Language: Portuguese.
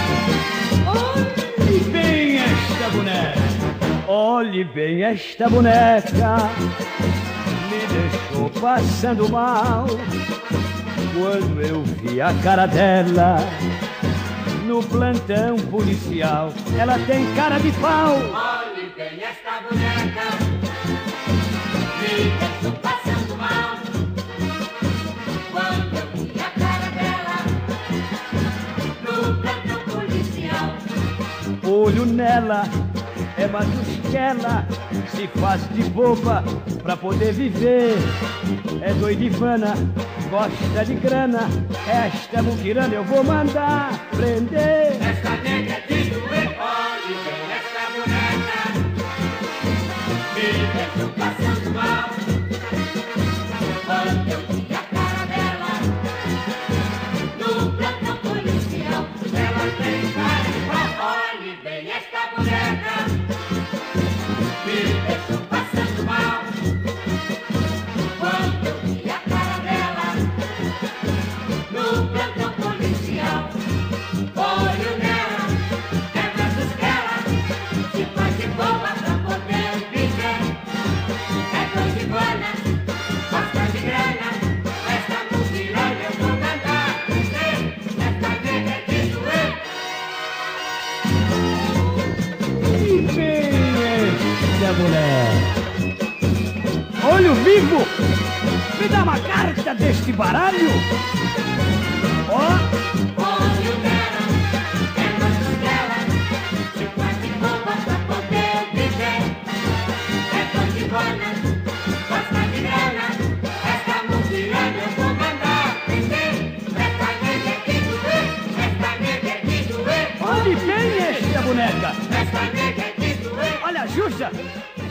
Olhe bem esta boneca, olhe bem esta boneca, me deixou passando mal quando eu vi a cara dela no plantão policial. Ela tem cara de pau. Olhe bem esta boneca, me deixou passando mal quando eu vi a cara dela no plantão policial. Olho nela, é matusquela, se faz de boba pra poder viver. É doidivana, gosta de grana, esta muquirana eu vou mandar prender. Esta nega é de doer, olhe bem esta boneca, me deixou passando mal quando eu vi a cara dela no plantão policial. Ela tem cara de pau, olhe bem esta boneca, me deixou passando mal quando eu vi a cara dela no plantão policial. Olho nela, é matusquela, se faz de boba pra poder viver. É doidivana, gosta de grana, esta muquirana eu vou mandar prender. Esta nega é de doer. E bem esta mulher, olho vivo, me dá uma carta deste baralho. Ó, Olho nela, é matusquela, se faz de boba pra poder viver. É doidivana, gosta de grana, esta muquirana eu vou mandar prender. Esta nega é de doer, esta nega é de doer. olhe bem esta boneca. Esta nega é de doer. Olha, Xuxa,